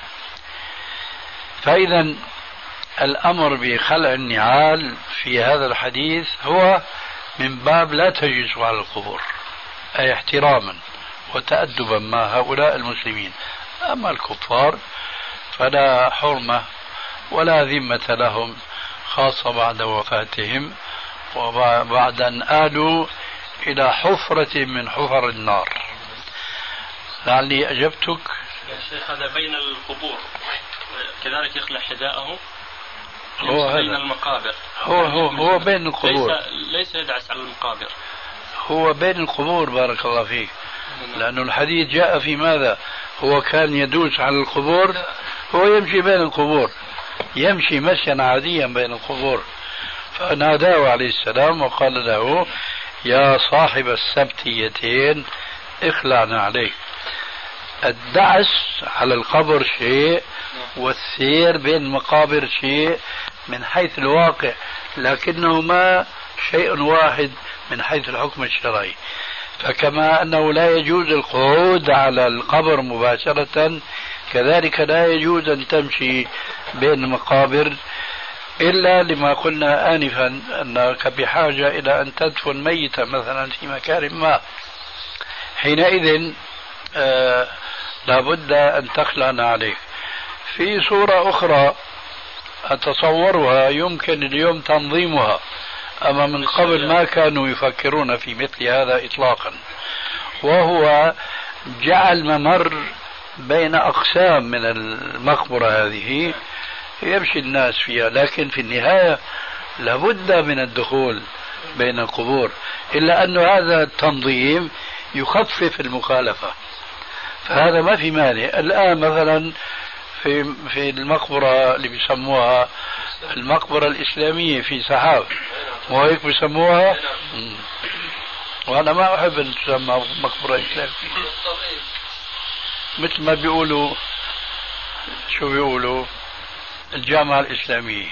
فإذا الأمر بخلع النعال في هذا الحديث هو من باب لا تجلسوا على القبور، أي احتراما وتأدبا مع هؤلاء المسلمين. أما الكفار فلا حرمة ولا ذمة لهم خاصة بعد وفاتهم وبعد أن آلوا إلى حفرة من حفر النار. لعلي أجبتك. يا شيخ هذا بين القبور كذلك يخلع حذاءه هو بين المقابر. هو بين القبور، ليس يدعس على المقابر، هو بين القبور. بارك الله فيك. لأن الحديث جاء في ماذا؟ هو كان يدوس على القبور، هو يمشي بين القبور، يمشي مشيا عاديا بين القبور. فناداه عليه السلام وقال له يا صاحب السبتيتين اخلعنا عليك. الدعس على القبر شيء والسير بين المقابر شيء من حيث الواقع، لكنهما شيء واحد من حيث الحكم الشرعي. فكما أنه لا يجوز القعود على القبر مباشرة، كذلك لا يجوز أن تمشي بين المقابر إلا لما قلنا آنفا أنك بحاجة إلى أن تدفن ميتا مثلا في مكان ما، حينئذ لابد أن تخلعنا عليك. في صورة أخرى أتصورها يمكن اليوم تنظيمها، أما من قبل ما كانوا يفكرون في مثل هذا إطلاقا، وهو جعل ممر بين أقسام من المقبرة هذه يمشي الناس فيها، لكن في النهاية لابد من الدخول بين القبور، إلا أن هذا التنظيم يخفف المخالفة، فهذا ما في مانع. الآن مثلا في المقبرة اللي بيسموها المقبرة الإسلامية في سحاب، وهيك بيسموها، وأنا ما أحب أن تسمى مقبرة إسلامية، مثل ما بيقولوا شو بيقولوا الجامعة الإسلامية،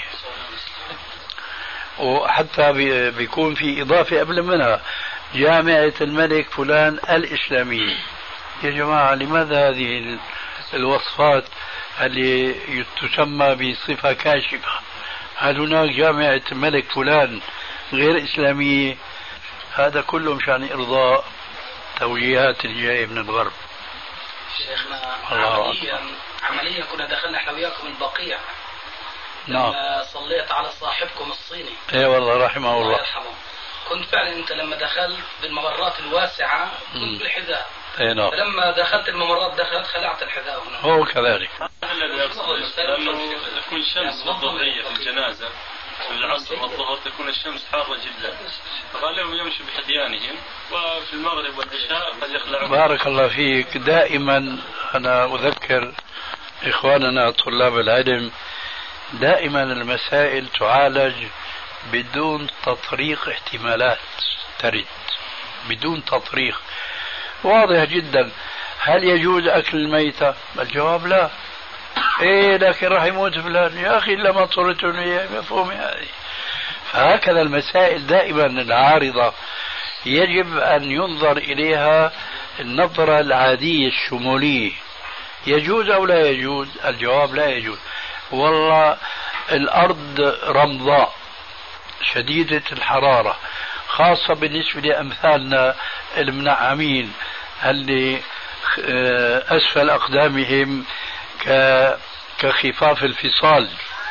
وحتى بيكون في إضافة قبل منها جامعة الملك فلان الإسلامية. يا جماعة لماذا هذه الوصفات اللي تسمى بصفة كاشفة؟ هل هناك جامعة الملك فلان غير إسلامية؟ هذا كله مشان إرضاء توجيهات الجاية من الغرب. شيخنا الله عمليا كنا دخلنا احنا وياكم البقيع. نعم. صليت على صاحبكم الصيني. اي والله رحمه الله. الله يرحمه. كنت فعلا انت لما دخلت بالممرات الواسعة كنت بالحذاء. اي نعم. فلما دخلت الممرات دخلت خلعت الحذاء هنا. هو كذلك. الذي يقصد لأنه تكون شمس بالظهرية في الجنازة، في العصر والظهر تكون الشمس حارة جدا، فغالبا يمشي بحديانهم، وفي المغرب والعشاء قد يخلعون. بارك الله فيك. دائما أنا أذكر إخواننا طلاب العلم، دائما المسائل تعالج بدون تطريق احتمالات ترد، بدون تطريق، واضح جدا. هل يجوز أكل الميتة؟ الجواب لا. إيه لكن راح يموت فلان، يا أخي لما اضطررتني مفهوم هذه. فهكذا المسائل دائما العارضة يجب أن ينظر إليها النظرة العادية الشمولية. يجوز أو لا يجوز؟ الجواب لا يجوز. والله الأرض رمضاء شديدة الحرارة، خاصة بالنسبة لأمثالنا المنعمين اللي أسفل أقدامهم كخفاف الفصال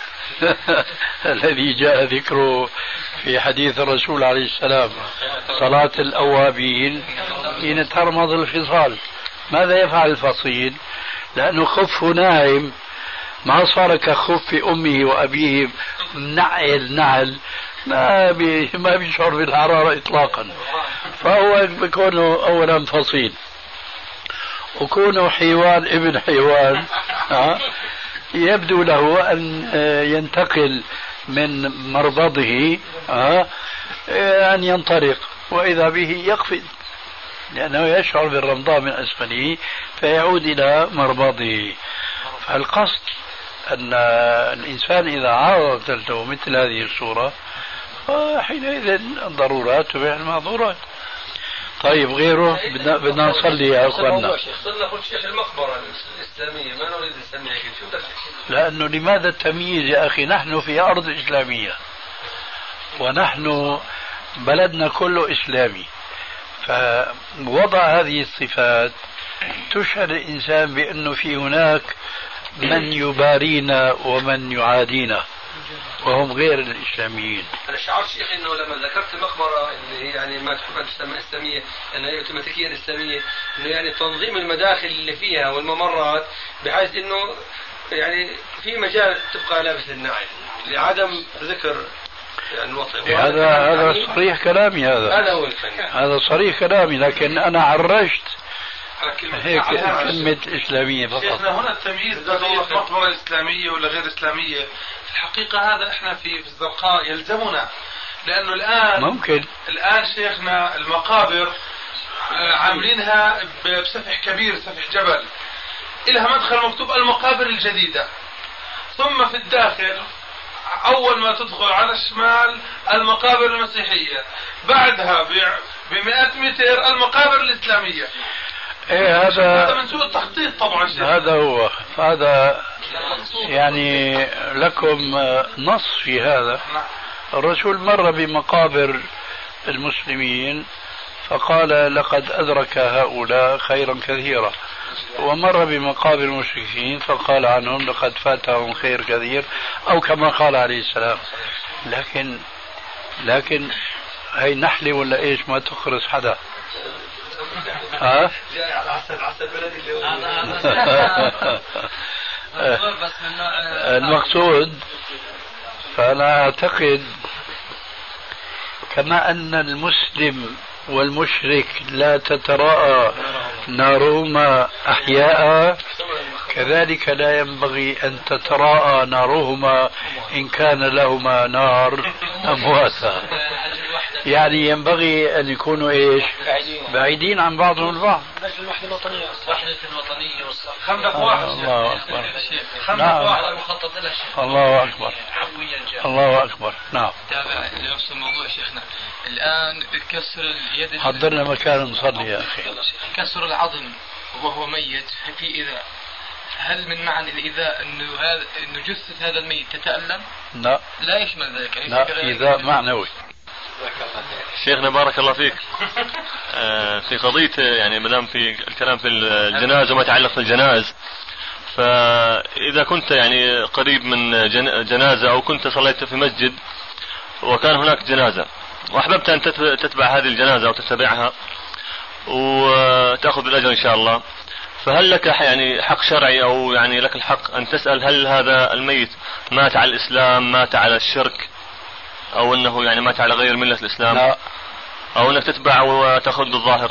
الذي جاء ذكره في حديث الرسول عليه السلام، صلاة الأوابين حين ترمض الفصال. ماذا يفعل الفصيل؟ لأنه خفه ناعم، ما صار كخف أمه وأبيه نعل ما بيشعر بالحرارة إطلاقا، فهو بيكون أولا فصيل، وكونه حيوان ابن حيوان يبدو له أن ينتقل من مربضه أن ينطلق، وإذا به يقفز لأنه يشعر بالرمضاء من أسفله فيعود إلى مربضه. فالقصد أن الإنسان إذا عرضت له مثل هذه الصورة حينئذ الضرورات تبيع المعذورات. طيب غيره بدنا نصلي يا أخوانا. صرنا نقول شيخ المقبرة الإسلامية ما نريد نسميها كيف، شو دخل؟ لأنه لماذا التمييز يا أخي؟ نحن في أرض إسلامية ونحن بلدنا كله إسلامي، فوضع هذه الصفات تشعر الإنسان بأنه في هناك من يبارينا ومن يعادينا، وهم غير الإسلاميين. أنا شعرت شيخ إنه لما ذكرت المقبرة اللي هي يعني ما تحب أن تسمى إسلامية لأنها هي اوتوماتيكيا إسلامية، إنه يعني تنظيم المداخل اللي فيها والممرات بحيث إنه يعني في مجال تبقى لابس للنعل لعدم ذكر يعني الوطن. هذا صريح كلامي، هذا هو الفن. هذا صريح كلامي، لكن أنا عرجت هيك كلمة إسلامية فقط. شيخنا هنا التمييز بين مقبرة إسلامية ولا غير إسلامية في الحقيقة هذا إحنا في الزرقاء يلزمنا، لأنه الآن ممكن الآن شيخنا المقابر عاملينها بسفح كبير، سفح جبل، إلها مدخل مكتوب المقابر الجديدة، ثم في الداخل أول ما تدخل على الشمال المقابر المسيحية، بعدها ب100 متر المقابر الإسلامية. إيه هذا من سوء التخطيط طبعا. هذا هو هذا يعني لكم نص في هذا. الرسول مر بمقابر المسلمين فقال لقد أدرك هؤلاء خيرا كثيرا، ومر بمقابر المشركين فقال عنهم لقد فاتهم خير كثير، أو كما قال عليه السلام. لكن هي نحلة ولا إيش ما تخرس حدا. المقصود فأنا أعتقد كما أن المسلم والمشرك لا تتراءى نارهما أحياء، كذلك لا ينبغي أن تتراءى نارهما إن كان لهما نار أمواتا. يعني ينبغي أن يكونوا إيش؟ بعيدين عن بعضهم البعض. وحدة الوطنية خندق واحد. الله أكبر. خندق واحد مخطط له. الله أكبر. الله أكبر. نعم. تابع لنفس الموضوع شيخنا. الآن كسر اليد. حضرنا مكان نصلي يا أخي. كسر العظم وهو ميت في إيذاء، هل من معنى الإيذاء إنه جثة هذا الميت تتألم؟ لا. لا يشمل ذلك. لا، إيذاء معنوي. شيخنا بارك الله فيك. في قضية يعني مدام في الكلام في الجنازة وما يتعلق في الجنائز، فإذا كنت يعني قريب من جنازة أو كنت صليت في مسجد وكان هناك جنازة وأحببت أن تتبع هذه الجنازة أو تتبعها وتأخذ بالأجر إن شاء الله، فهل لك يعني حق شرعي أو يعني لك الحق أن تسأل هل هذا الميت مات على الإسلام، مات على الشرك، أو أنه يعني مات على غير ملة الإسلام؟ لا. أو أنك تتبع وتأخذ بالظاهر؟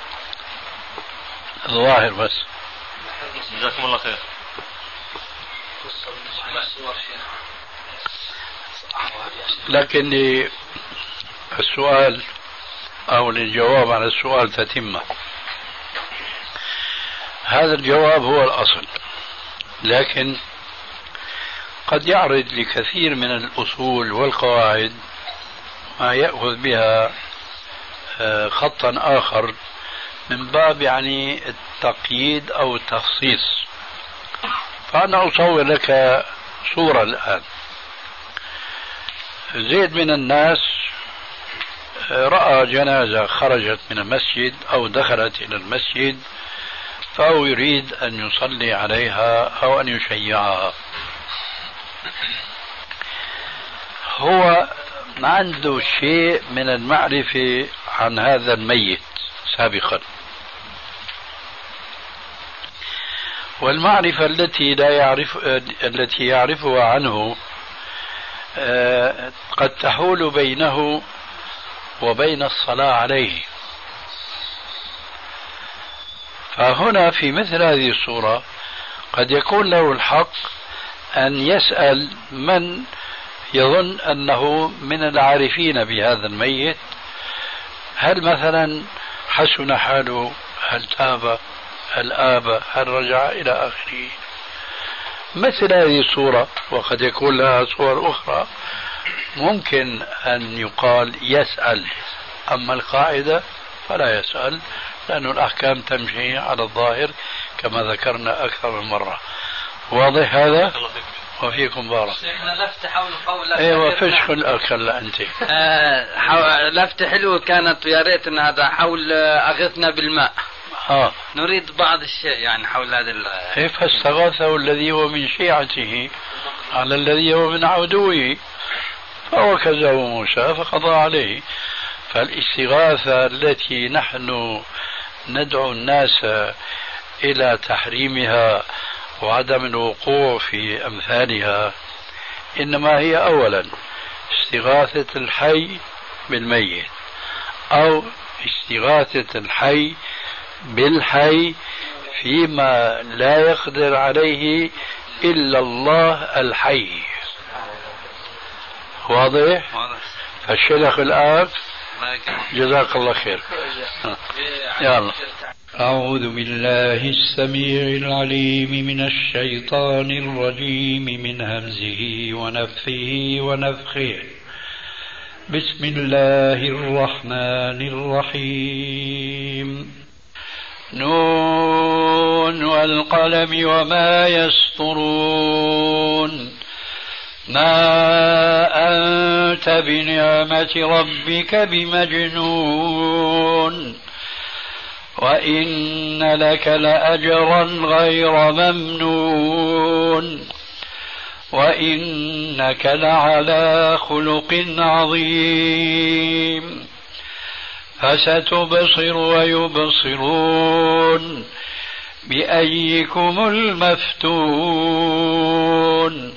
الظاهر بس. جزاكم الله خير. لكن السؤال أو الجواب على السؤال تتمة. هذا الجواب هو الأصل، لكن قد يعرض لكثير من الأصول والقواعد ما يأخذ بها خطا آخر من باب يعني التقييد أو التخصيص. فأنا أصور لك صورة الآن. زيد من الناس رأى جنازة خرجت من المسجد أو دخلت إلى المسجد، فهو يريد أن يصلي عليها أو أن يشيعها. هو عنده شيء من المعرفة عن هذا الميت سابقا، والمعرفة التي يعرفها عنه قد تحول بينه وبين الصلاة عليه. فهنا في مثل هذه الصورة قد يكون له الحق أن يسأل من يظن أنه من العارفين بهذا الميت، هل مثلا حسن حاله، هل تاب، هل آب، هل رجع إلى آخره. مثل هذه الصورة، وقد يكون لها صور أخرى ممكن أن يقال يسأل، أما القاعدة فلا يسأل، لأن الأحكام تمشي على الظاهر كما ذكرنا أكثر من مرة. واضح هذا؟ وفيكم بارك. لفت حول قول ايوه فشخ الاكل انت. لفت حلوه كانت، ويا ريت ان هذا حول اغثنا بالماء. نريد بعض الشيء يعني حول هذا فاستغاثه الذي هو من شيعته على الذي هو من عدوه فوكزه موسى فقضى عليه. فالاستغاثة التي نحن ندعو الناس إلى تحريمها وعدم الوقوع في أمثالها إنما هي أولا استغاثة الحي بالميت أو استغاثة الحي بالحي فيما لا يقدر عليه إلا الله الحي. واضح؟ فالشيخ الآن جزاك الله خير. يلا. أعوذ بالله السميع العليم من الشيطان الرجيم من همزه ونفثه ونفخه. بسم الله الرحمن الرحيم. نون والقلم وما يسطرون. ما أنت بنعمة ربك بمجنون وإن لك لأجرا غير ممنون وإنك لعلى خلق عظيم. فستبصر ويبصرون بأيكم المفتون.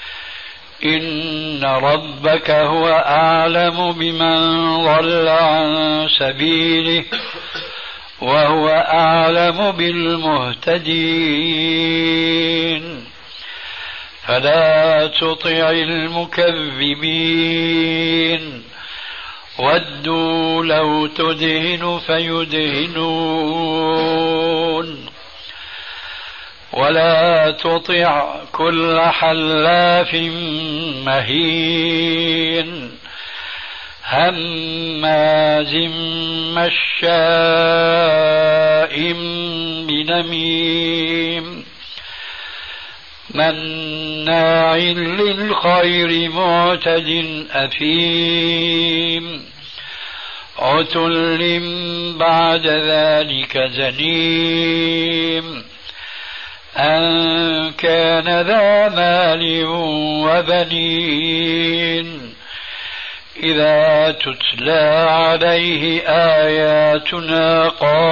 إن ربك هو أعلم بمن ضل عن سبيله وهو أعلم بالمهتدين. فلا تطع المكذبين ودوا لو تدهن فيدهنون ولا تطع كل حلاف مهين هماز مشاء بنميم مناع للخير معتد أثيم عتل بعد ذلك زنيم أن كان ذا مال وبنين إذا تتلى عليه آياتنا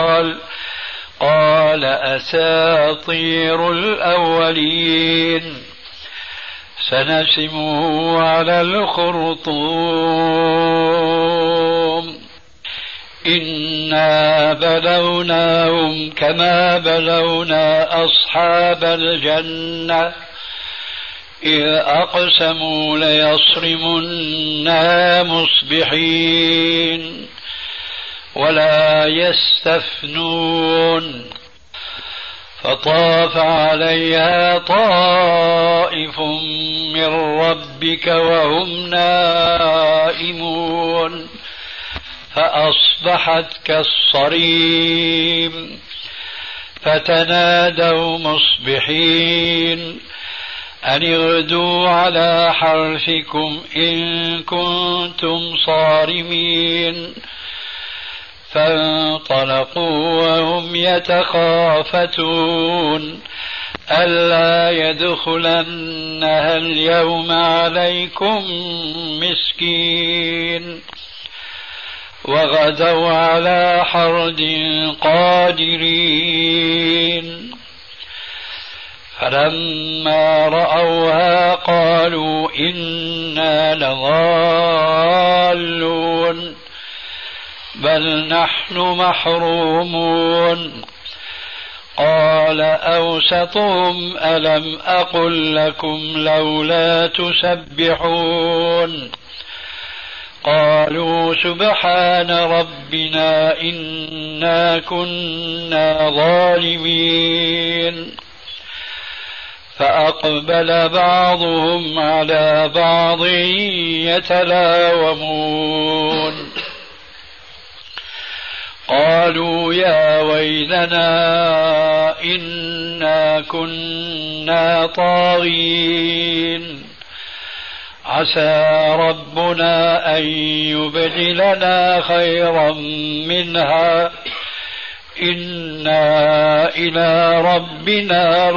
قال أساطير الأولين سنسمه على الخرطوم. إنا بلوناهم كما بلونا أصحاب الجنة إذ أقسموا ليصرمنها مصبحين ولا يستثنون. فطاف عليها طائف من ربك وهم نائمون فأصبحت كالصريم. فتنادوا مصبحين أن اغدوا على حرثكم إن كنتم صارمين. فانطلقوا وهم يتخافتون ألا يدخلنها اليوم عليكم مسكين. وغدوا على حرد قادرين. فلما رأوها قالوا إنا لضالون بل نحن محرومون. قال أوسطهم ألم أقل لكم لولا تسبحون. قالوا سبحان ربنا إنا كنا ظالمين. فأقبل بعضهم على بعض يتلاومون. قالوا يا ويلنا إنا كنا طاغين عسى ربنا أن يبدلنا خيرا منها إنا إلى ربنا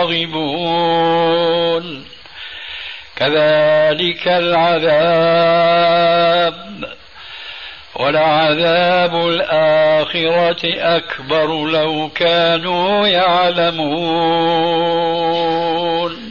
راغبون كذلك العذاب ولعذاب الآخرة أكبر لو كانوا يعلمون